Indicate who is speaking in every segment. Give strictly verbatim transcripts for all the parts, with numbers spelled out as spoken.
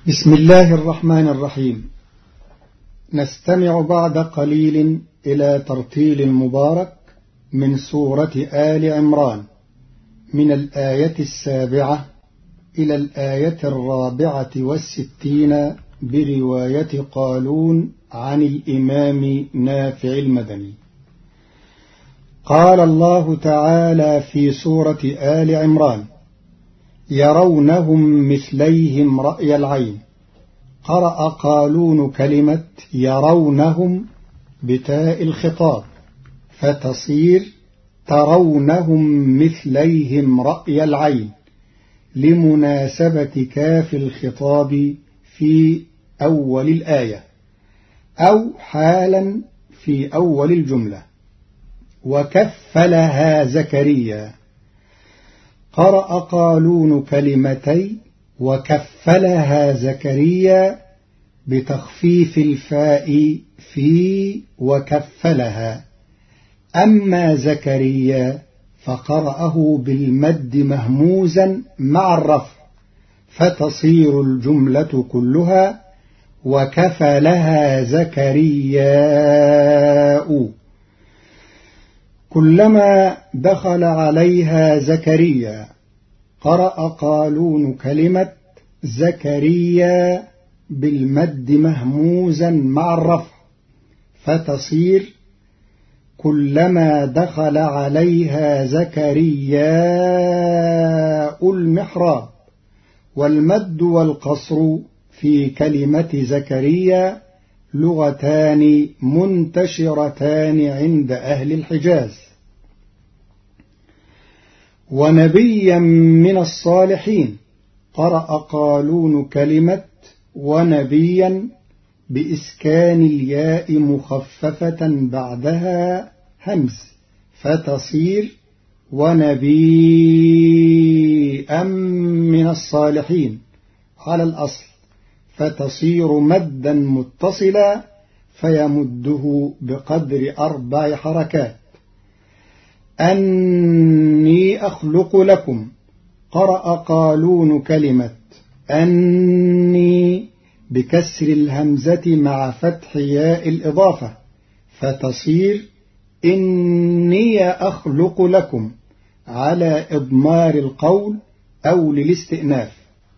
Speaker 1: بسم الله الرحمن الرحيم. نستمع بعد قليل إلى ترتيل المبارك من سورة آل عمران من الآية السابعة إلى الآية الرابعة والستين برواية قالون عن الإمام نافع المدني. قال الله تعالى في سورة آل عمران: يرونهم مثليهم رأي العين. قرأ قالون كلمة يرونهم بتاء الخطاب فتصير ترونهم مثليهم رأي العين لمناسبة كاف الخطاب في أول الآية أو حالا في أول الجملة. وكفلها زكريا. قرأ قالون كلمتي وكفلها زكريا بتخفيف الفاء في وكفلها. أما زكريا فقرأه بالمد مهموزا مع الرفع فتصير الجملة كلها وكفلها زكرياء. كلما دخل عليها زكريا. قرأ قالون كلمة زكريا بالمد مهموزا مع الرفع فتصير كلما دخل عليها زكرياء المحراب. والمد والقصر في كلمة زكريا لغتان منتشرتان عند أهل الحجاز. ونبيا من الصالحين. قرأ قالون كلمة ونبيا بإسكان الياء مخففة بعدها همز فتصير ونبيا من الصالحين على الأصل فتصير مدا متصلا فيمده بقدر أربع حركات. أني أخلق لكم. قرأ قالون كلمة أني بكسر الهمزة مع فتح ياء الإضافة فتصير إني أخلق لكم على إضمار القول أو للاستئناف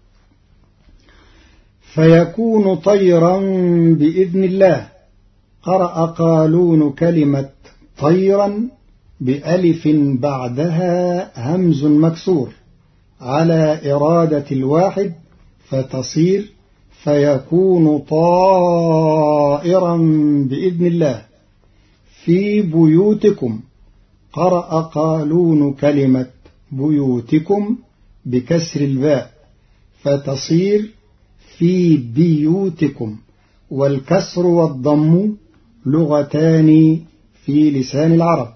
Speaker 1: فيكون طيرا بإذن الله. قرأ قالون كلمة طيرا بألف بعدها همز مكسور على إرادة الواحد فتصير فيكون طائرا بإذن الله. في بيوتكم. قرأ قالون كلمة بيوتكم بكسر الباء فتصير في بيوتكم. والكسر والضم لغتان في لسان العرب.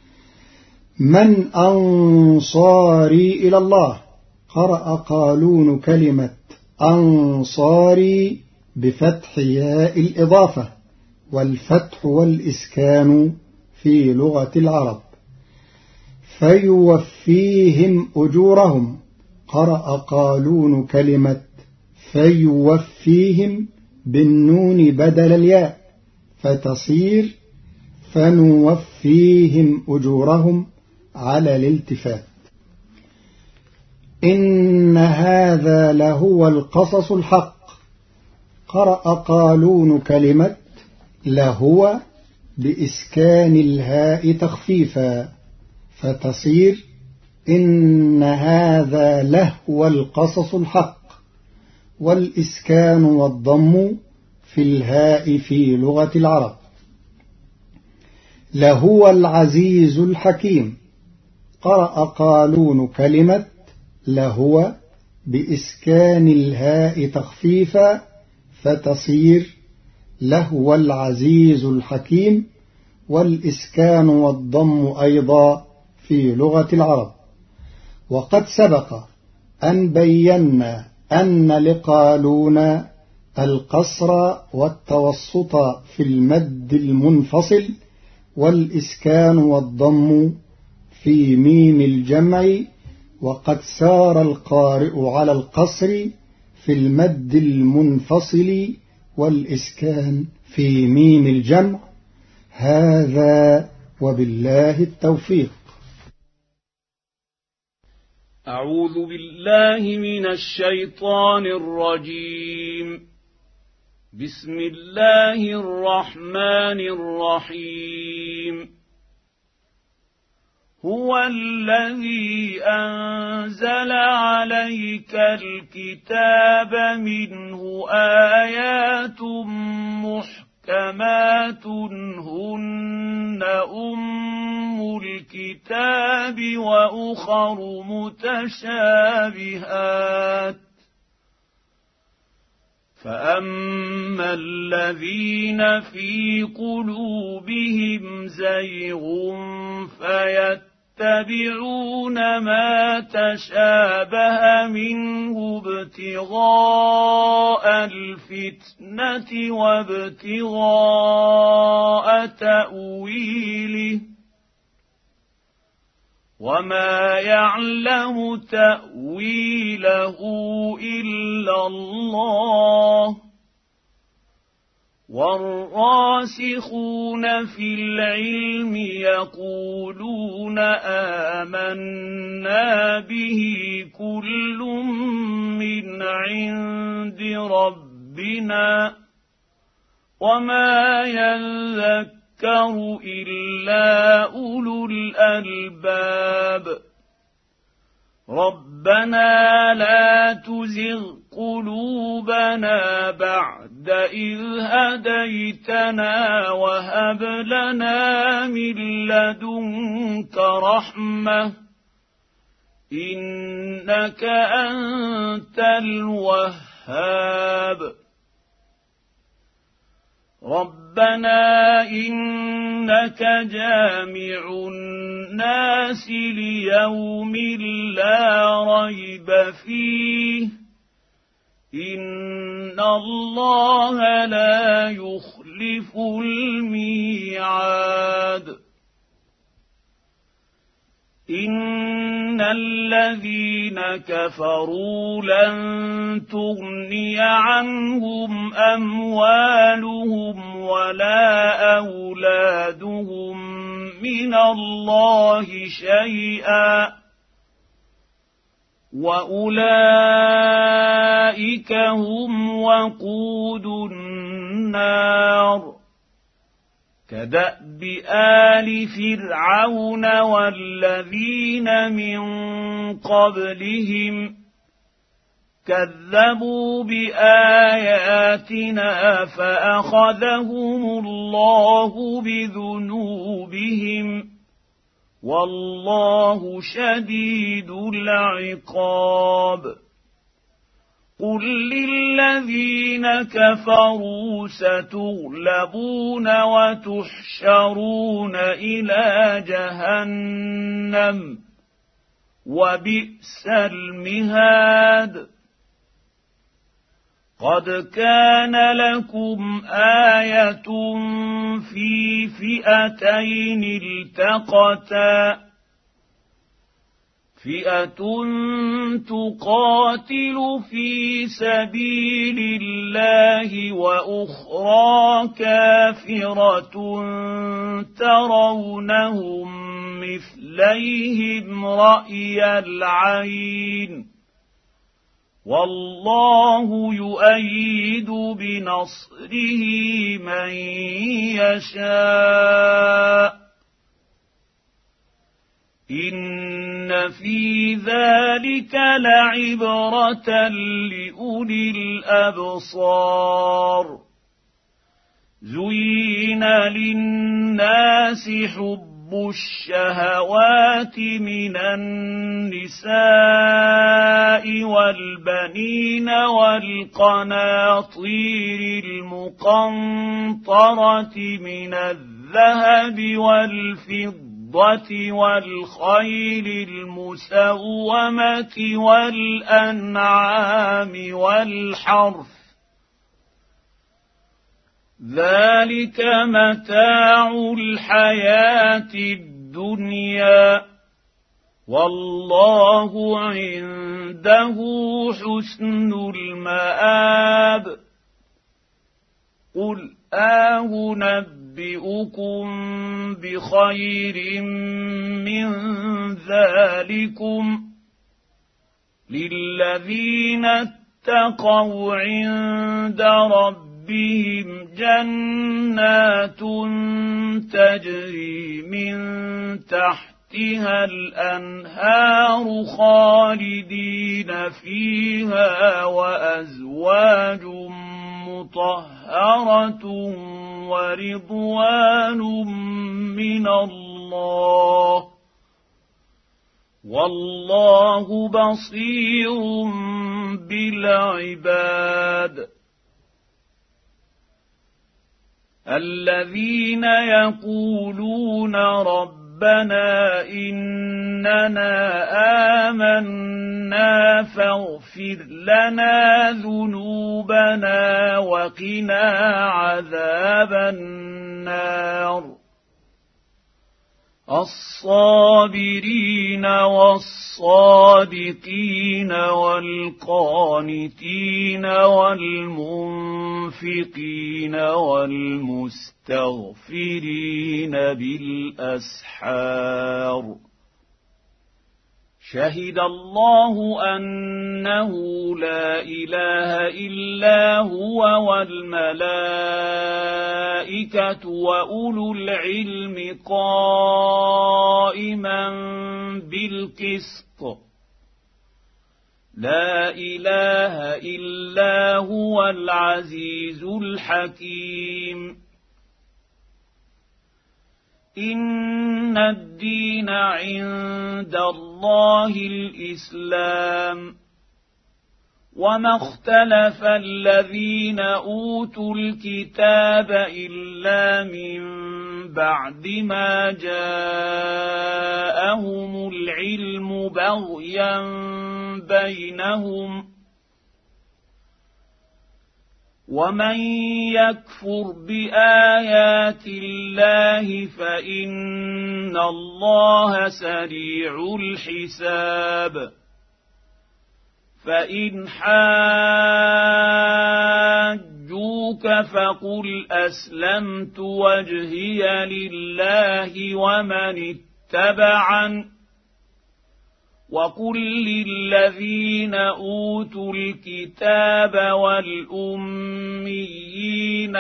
Speaker 1: من أنصاري إلى الله. قرأ قالون كلمة أنصاري بفتح ياء الإضافة والفتح والإسكان في لغة العرب. فيوفيهم أجورهم. قرأ قالون كلمة فيوفيهم بالنون بدل الياء فتصير فنوفيهم أجورهم على الالتفات. إن هذا لهو القصص الحق. قرأ قالون كلمة لهو بإسكان الهاء تخفيفا فتصير إن هذا لهو القصص الحق. والإسكان والضم في الهاء في لغة العرب. لهو العزيز الحكيم. قرأ قالون كلمة لهو بإسكان الهاء تخفيفا فتصير لهو العزيز الحكيم. والإسكان والضم أيضا في لغة العرب. وقد سبق أن بينا أن لقالون القصر والتوسط في المد المنفصل والإسكان والضم في ميم الجمع وقد سار القارئ على القصر في المد المنفصل والإسكان في ميم الجمع. هذا وبالله التوفيق.
Speaker 2: أعوذ بالله من الشيطان الرجيم. بسم الله الرحمن الرحيم. هو الذي أنزل عليك الكتاب منه آيات محكمات هن أم الكتاب وأخر متشابهات فأما الذين في قلوبهم زيغ فيتبعون ما تشابه منه ابتغاء الفتنة وابتغاء تأويله وما يعلم تأويله إلا الله والراسخون في العلم يقولون آمنا به كل من عند ربنا وما يذكر يذكر إلا أولو الألباب ربنا لا تزغ قلوبنا بعد إذ هديتنا وهب لنا من لدنك رحمة إنك أنت الوهاب ربنا إنك جامع الناس ليوم لا ريب فيه إن الله لا يخلف الميعاد إن الذين كفروا لن تغني عنهم أموالهم ولا أولادهم من الله شيئا وأولئك هم وقود النار كدأب آل فرعون والذين من قبلهم كذبوا بآياتنا فأخذهم الله بذنوبهم والله شديد العقاب قل للذين كفروا ستغلبون وتحشرون إلى جهنم وبئس المهاد قد كان لكم آية في فئتين التقتا فئة تقاتل في سبيل الله وأخرى كافرة ترونهم مثليهم رأي العين والله يؤيد بنصره من يشاء إن في ذلك لعبرة لأولي الأبصار زين للناس حب الشهوات من النساء والبنين والقناطير المقنطرة من الذهب والفضة والخيل المسومة والأنعام والحرث ذلك متاع الحياة الدنيا والله عنده حسن المآب قل أنبئكم بخير من ذلكم للذين اتقوا عند ربهم جنات تجري من تحتها الأنهار خالدين فيها وأزواج مطهرة ورضوان من الله والله بصير بالعباد الذين يقولون ربنا إننا آمنا فاغفر لنا ذنوبنا وقنا عذاب النار الصابرين والصادقين والقانتين والمنفقين والمستغفرين بالأسحار شهد الله أنه لا إله إلا هو والملائكة وأولو العلم قائما بالقسط لا إله إلا هو العزيز الحكيم إن الدين عند الله الإسلام وما اختلف الذين أوتوا الكتاب إلا من بعد ما جاءهم العلم بغيا بينهم ومن يكفر بآيات الله فإن الله سريع الحساب فإن حاجوك فقل أسلمت وجهي لله ومن اتبعني وقل للذين أوتوا الكتاب والأميين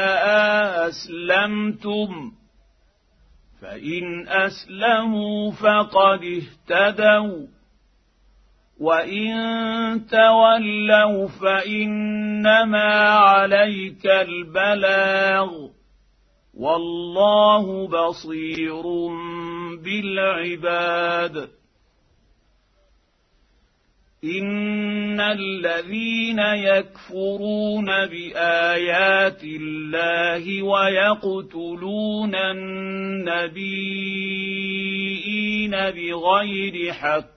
Speaker 2: أسلمتم فإن أسلموا فقد اهتدوا وإن تولوا فإنما عليك البلاغ والله بصير بالعباد إن الذين يكفرون بآيات الله ويقتلون النبيين بغير حق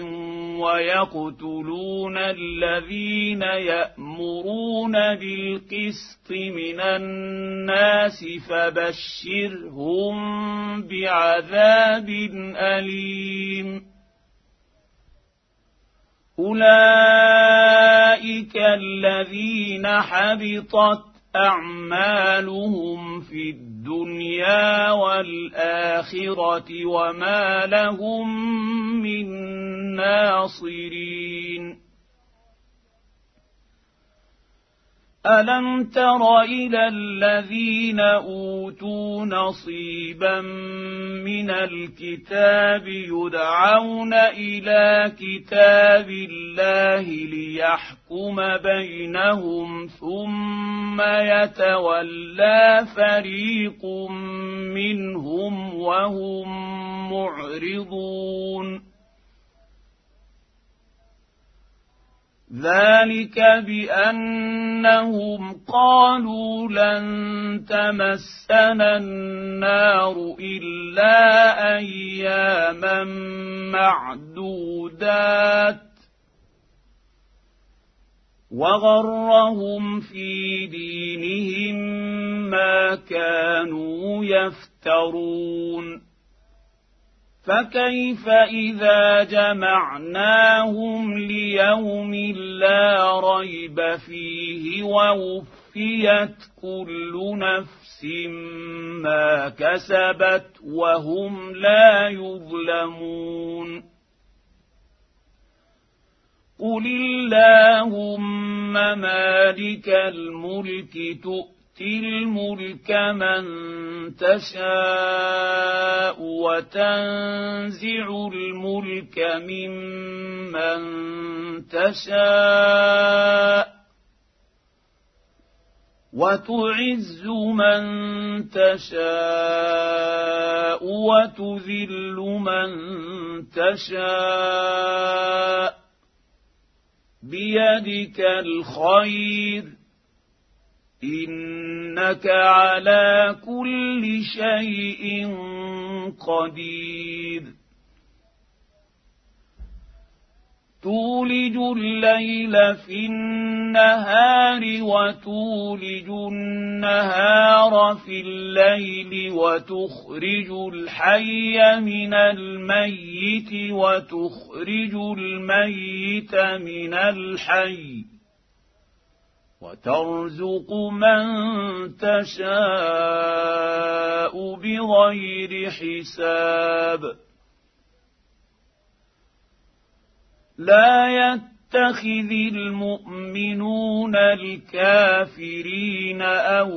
Speaker 2: ويقتلون الذين يأمرون بالقسط من الناس فبشرهم بعذاب أليم أولئك الذين حبطت أعمالهم في الدنيا والآخرة وما لهم من ناصرين ألم تر إلى الذين أوتوا نصيبا من الكتاب يدعون إلى كتاب الله ليحكم بينهم ثم يتولى فريق منهم وهم معرضون ذلك بأنهم قالوا لن تمسنا النار إلا أياما معدودات وغرهم في دينهم ما كانوا يفترون فكيف إذا جمعناهم ليوم لا ريب فيه ووفيت كل نفس ما كسبت وهم لا يظلمون قل اللهم مالك الملك تؤتي الملك من تشاء وتنزع الملك ممن تشاء وتعز من تشاء وتذل من تشاء بيدك الخير إنك على كل شيء قدير تولج الليل في النهار وتولج النهار في الليل وتخرج الحي من الميت وتخرج الميت من الحي وترزق من تشاء بغير حساب لا يتخذ المؤمنون الكافرين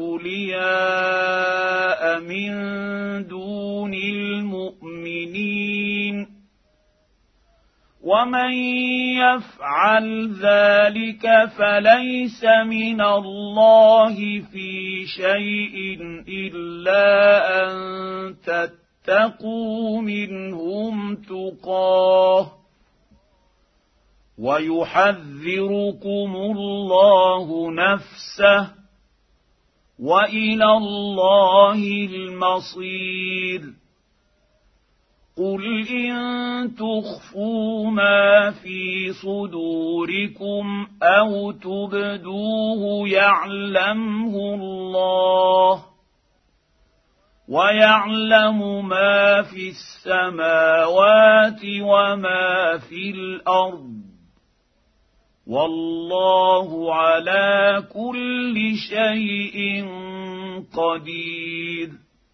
Speaker 2: أولياء من دون المؤمنين ومن يفعل ذلك فليس من الله في شيء إلا أن تتقوا منهم تقاه ويحذركم الله نفسه وإلى الله المصير قل إن تخفوا ما في صدوركم أو تبدوه يعلمه الله ويعلم ما في السماوات وما في الأرض والله على كل شيء قدير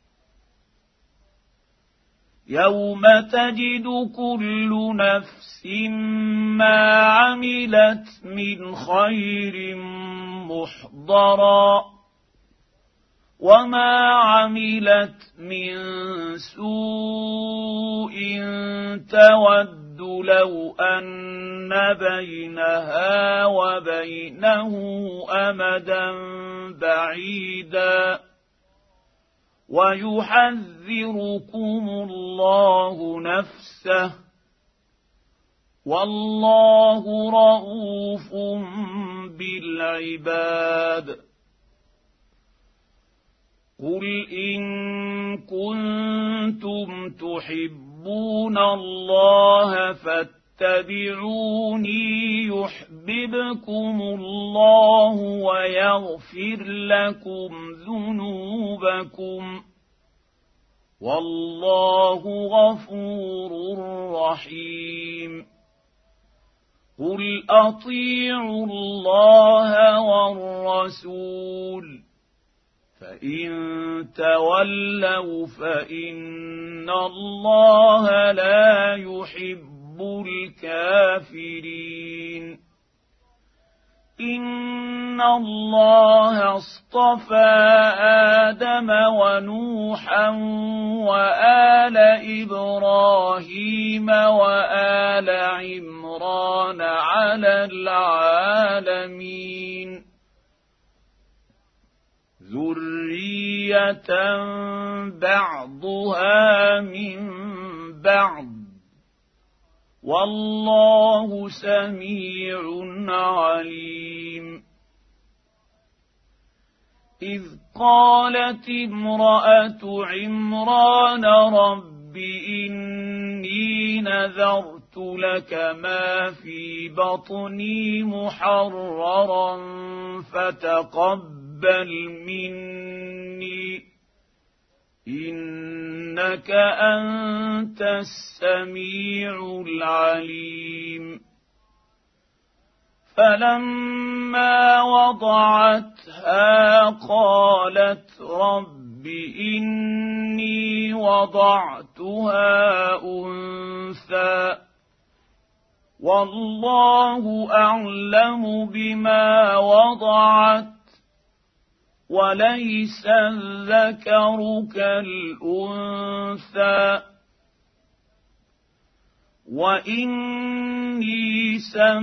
Speaker 2: يوم تجد كل نفس ما عملت من خير محضرا وما عملت من سوء تود لو أن بينها وبينه أمدا بعيدا ويحذركم الله نفسه والله رءوف بالعباد قل إن كنتم تحبون الله فاتبعوني يحببكم الله ويغفر لكم ذنوبكم والله غفور رحيم قل أطيعوا الله والرسول فإن تولوا فإن الله لا يحب الكافرين إن الله اصطفى آدم ونوحا وآل إبراهيم وآل عمران على العالمين ذرية بعضها من بعض والله سميع عليم إذ قالت امرأة عمران رب إني نذرت لك ما في بطني محررا فتقبل بل مني إنك أنت السميع العليم فلما وضعتها قالت رب إني وضعتها أنثى والله أعلم بما وضعت وليس الذكر كالأنثى وإني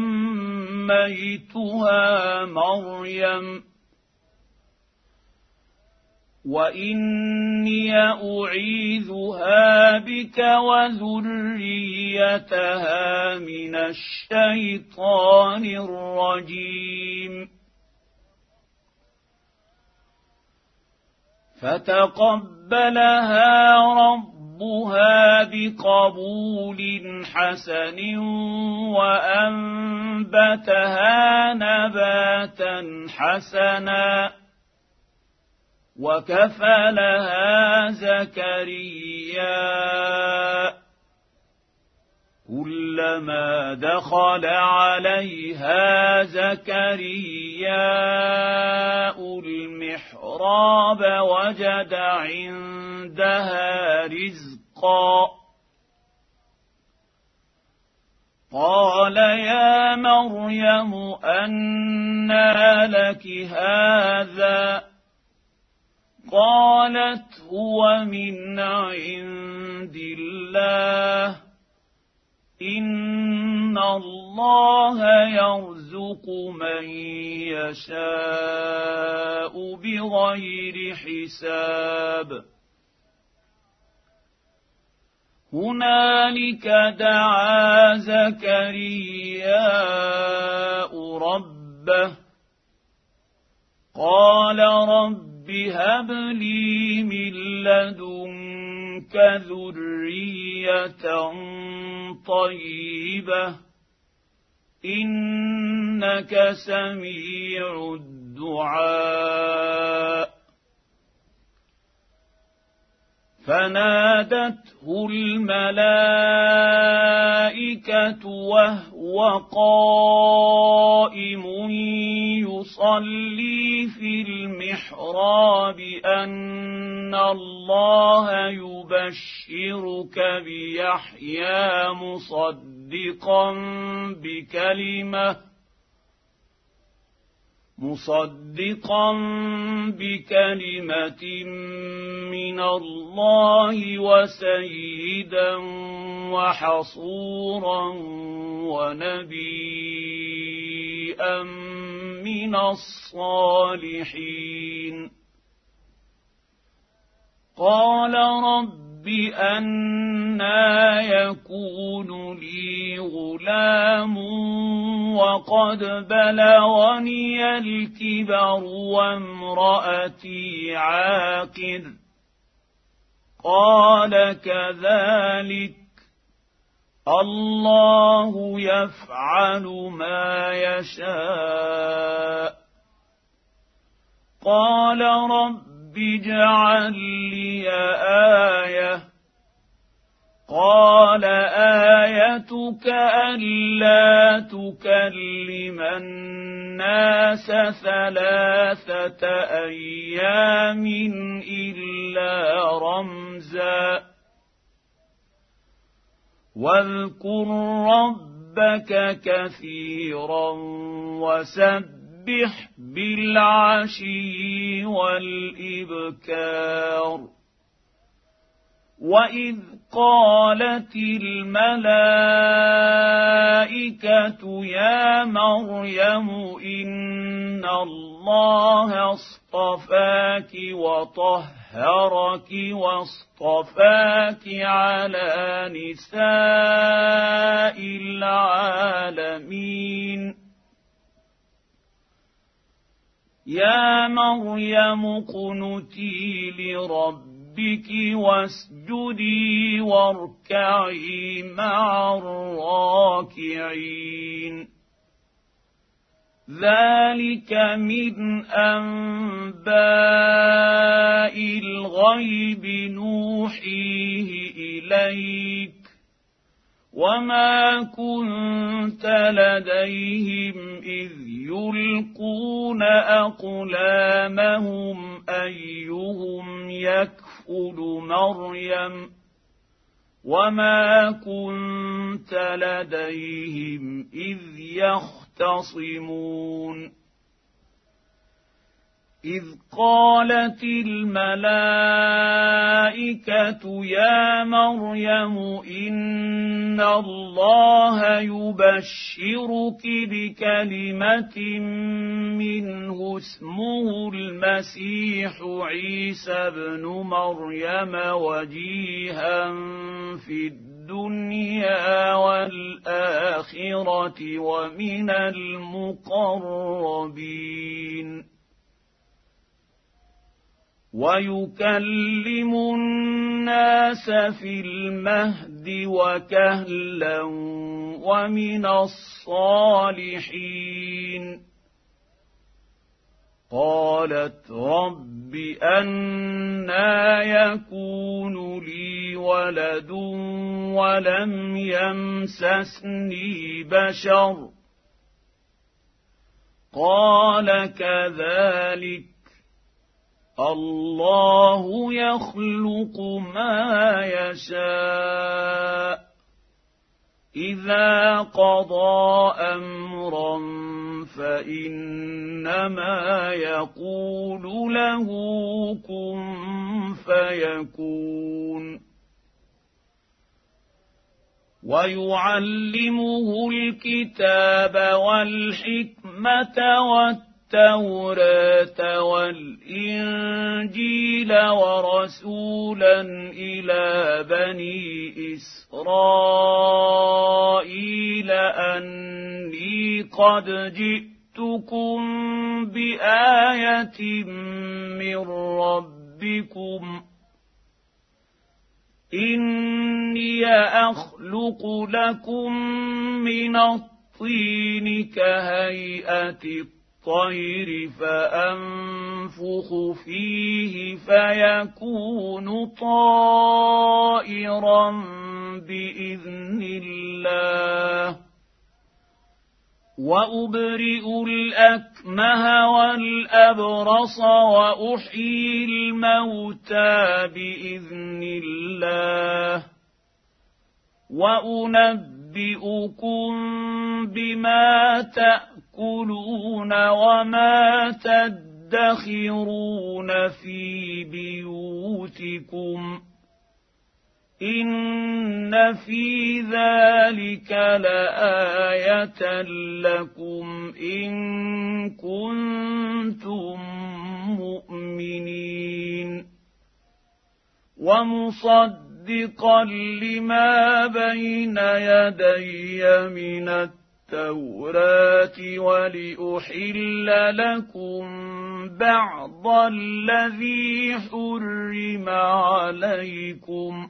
Speaker 2: سميتها مريم وإني أعيذها بك وذريتها من الشيطان الرجيم فتقبلها ربها بقبول حسن وأنبتها نباتا حسنا وكفلها زكريا كلما دخل عليها زكريا المحراب وجد عندها رزقا قال يا مريم أنى لك هذا قالت هو من عند الله إن الله يرزق من يشاء بغير حساب هنالك دعا زكرياء ربه قال رب هب لي من لدنك ذرية طيبة إنك سميع الدعاء فنادته الملائكة وهو قائم يصلي في المحراب أن الله يبشرك بيحيى مصدقا بكلمة مصدقا بكلمة من الله وسيدا وحصورا ونبيا من الصالحين قال رب أنى يكون لي غلام وقد بلغني الكبر وامرأتي عاقر قال كذلك الله يفعل ما يشاء قال رب اجعل لي آية قال آيتك ألا تكلم الناس ثلاثة أيام إلا رمزا واذكر ربك كثيرا وسبح بالعشي والإبكار وإذ قالت الملائكة يا مريم إن الله اصطفاك وطهرك واصطفاك على نساء العالمين يا مريم اقنتي لربك ربك واسجدي واركعي مع الراكعين ذلك من أنباء الغيب نوحيه إليك وما كنت لديهم إذ يلقون أقلامهم أيهم يكفل مريم وما كنت لديهم إذ يختصمون إذ قالت الملائكة يا مريم إن الله يبشرك بكلمة منه اسمه المسيح عيسى ابن مريم وجيها في الدنيا والآخرة ومن المقربين ويكلم الناس في المهد وكهلا ومن الصالحين قالت رب أنى يكون لي ولد ولم يمسسني بشر قال كذلك الله يخلق ما يشاء إذا قضى أمرا فإنما يقول له كن فيكون ويعلمه الكتاب والحكمة والتوراة التوراة والإنجيل ورسولا إلى بني إسرائيل أني قد جئتكم بآية من ربكم إني أخلق لكم من الطين كهيئة الطير فأنفخ فيه فيكون طائرا بإذن الله وأبرئ الأكمه والأبرص وأحيي الموتى بإذن الله وأنبئكم بما تأكلون وما تدخرون في بيوتكم إن في ذلك لآية لكم إن كنتم مؤمنين ومصدقا لما بين يدي من التوراة ولأحل لكم بعض الذي حرم عليكم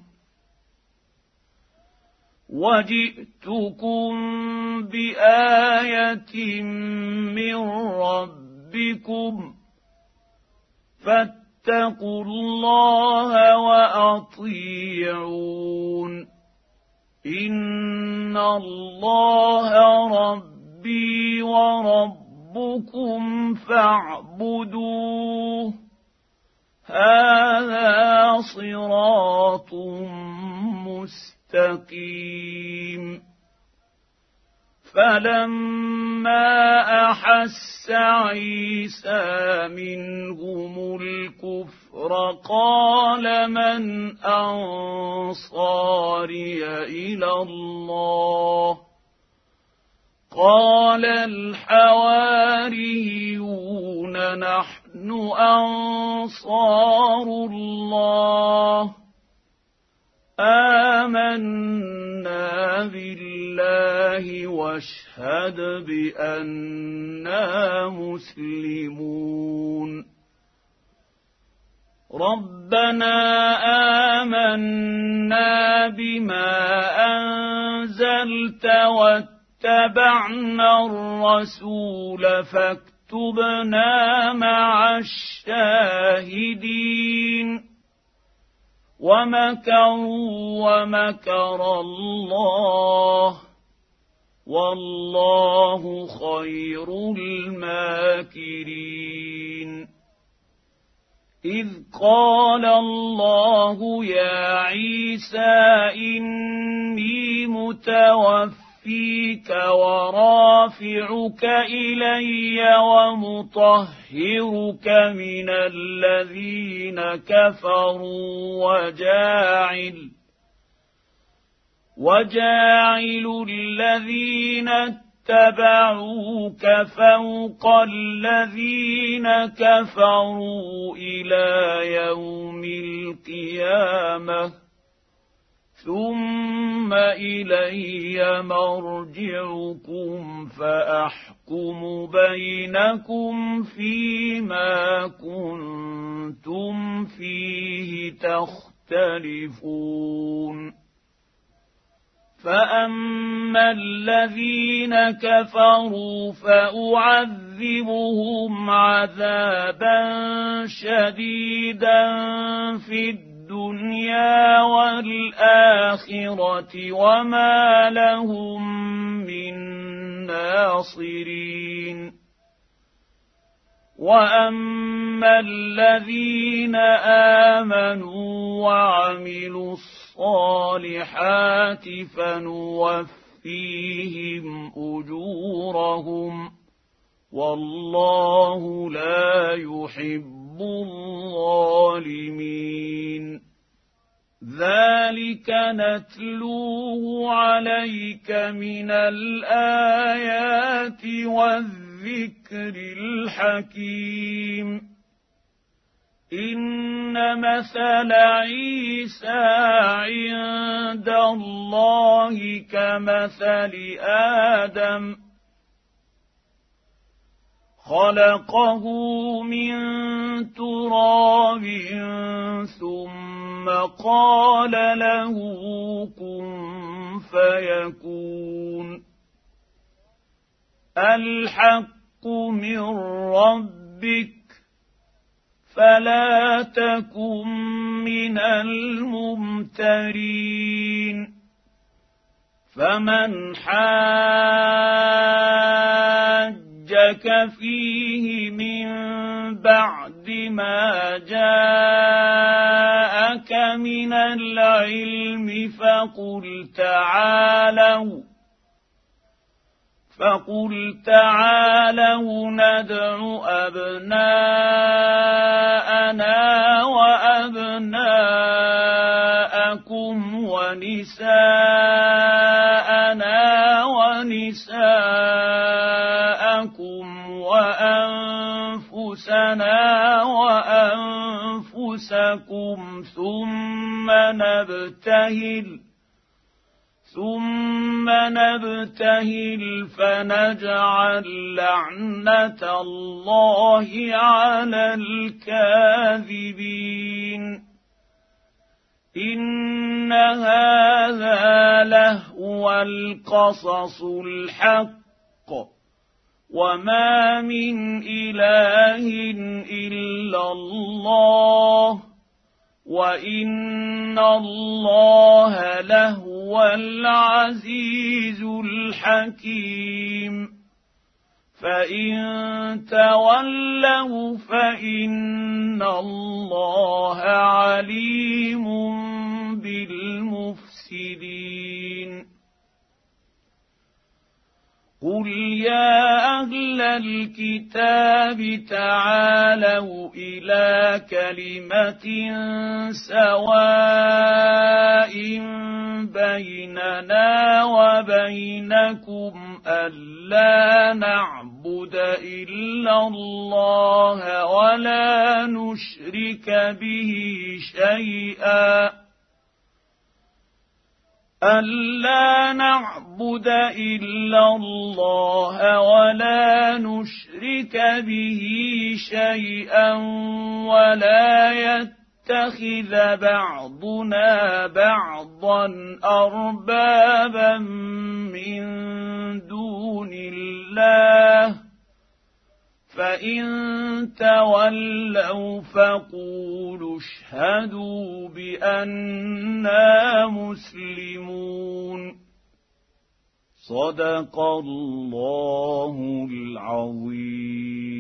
Speaker 2: وجئتكم بآية من ربكم فاتقوا الله وأطيعون إن الله ربي وربكم فاعبدوه هذا صراط مستقيم فلما أحس عيسى منهم الكفر قال من أنصاري إلى الله قال الحواريون نحن أنصار الله آمنا بالله واشهد بأننا مسلمون ربنا آمنا بما أنزلت واتبعنا اتبعنا الرسول فاكتبنا مع الشاهدين ومكروا ومكر الله والله خير الماكرين. إذ قال الله يا عيسى إني متوفيك ورافعك إلي ومطهرك من الذين كفروا وجاعل وجاعل الذين اتبعوك فوق الذين كفروا إلى يوم القيامة ثم إلي مرجعكم فأحكم بينكم فيما كنتم فيه تختلفون. فأما الذين كفروا فأعذبهم عذابا شديدا في الدنيا والآخرة وما لهم من ناصرين. وأما الذين آمنوا وعملوا الصالحات فنوفيهم أجورهم والله لا يحب الظالمين. ذلك نتلوه عليك من الآيات والذكر الحكيم. إن مثل عيسى عند الله كمثل آدم خلقه من تراب ثم قال له كن فيكون. الحق من ربك فلا تكن من الممترين. فمن حاجك فيه من بعد ما جاءك من العلم فقل تعالوا فقل تعالوا ندع أبناءنا وأبناءكم ونساءنا ونساءكم وأنفسنا وأنفسكم ثم نبتهل ثم نبتهل فنجعل لعنة الله على الكاذبين. إن هذا لهو القصص الحق وما من إله إلا الله وإن الله لهو العزيز الحكيم. فإن تولوا فإن الله عليم بالمفسدين. قل يا أهل الكتاب تعالوا إلى كلمة سواء بيننا وبينكم ألا نعبد إلا الله ولا نشرك به شيئا ألا نعبد إلا الله ولا نشرك به شيئا ولا يتخذ بعضنا بعضا أربابا من دون الله فإن تولوا فقولوا اشهدوا بأننا مسلمون. صدق الله العظيم.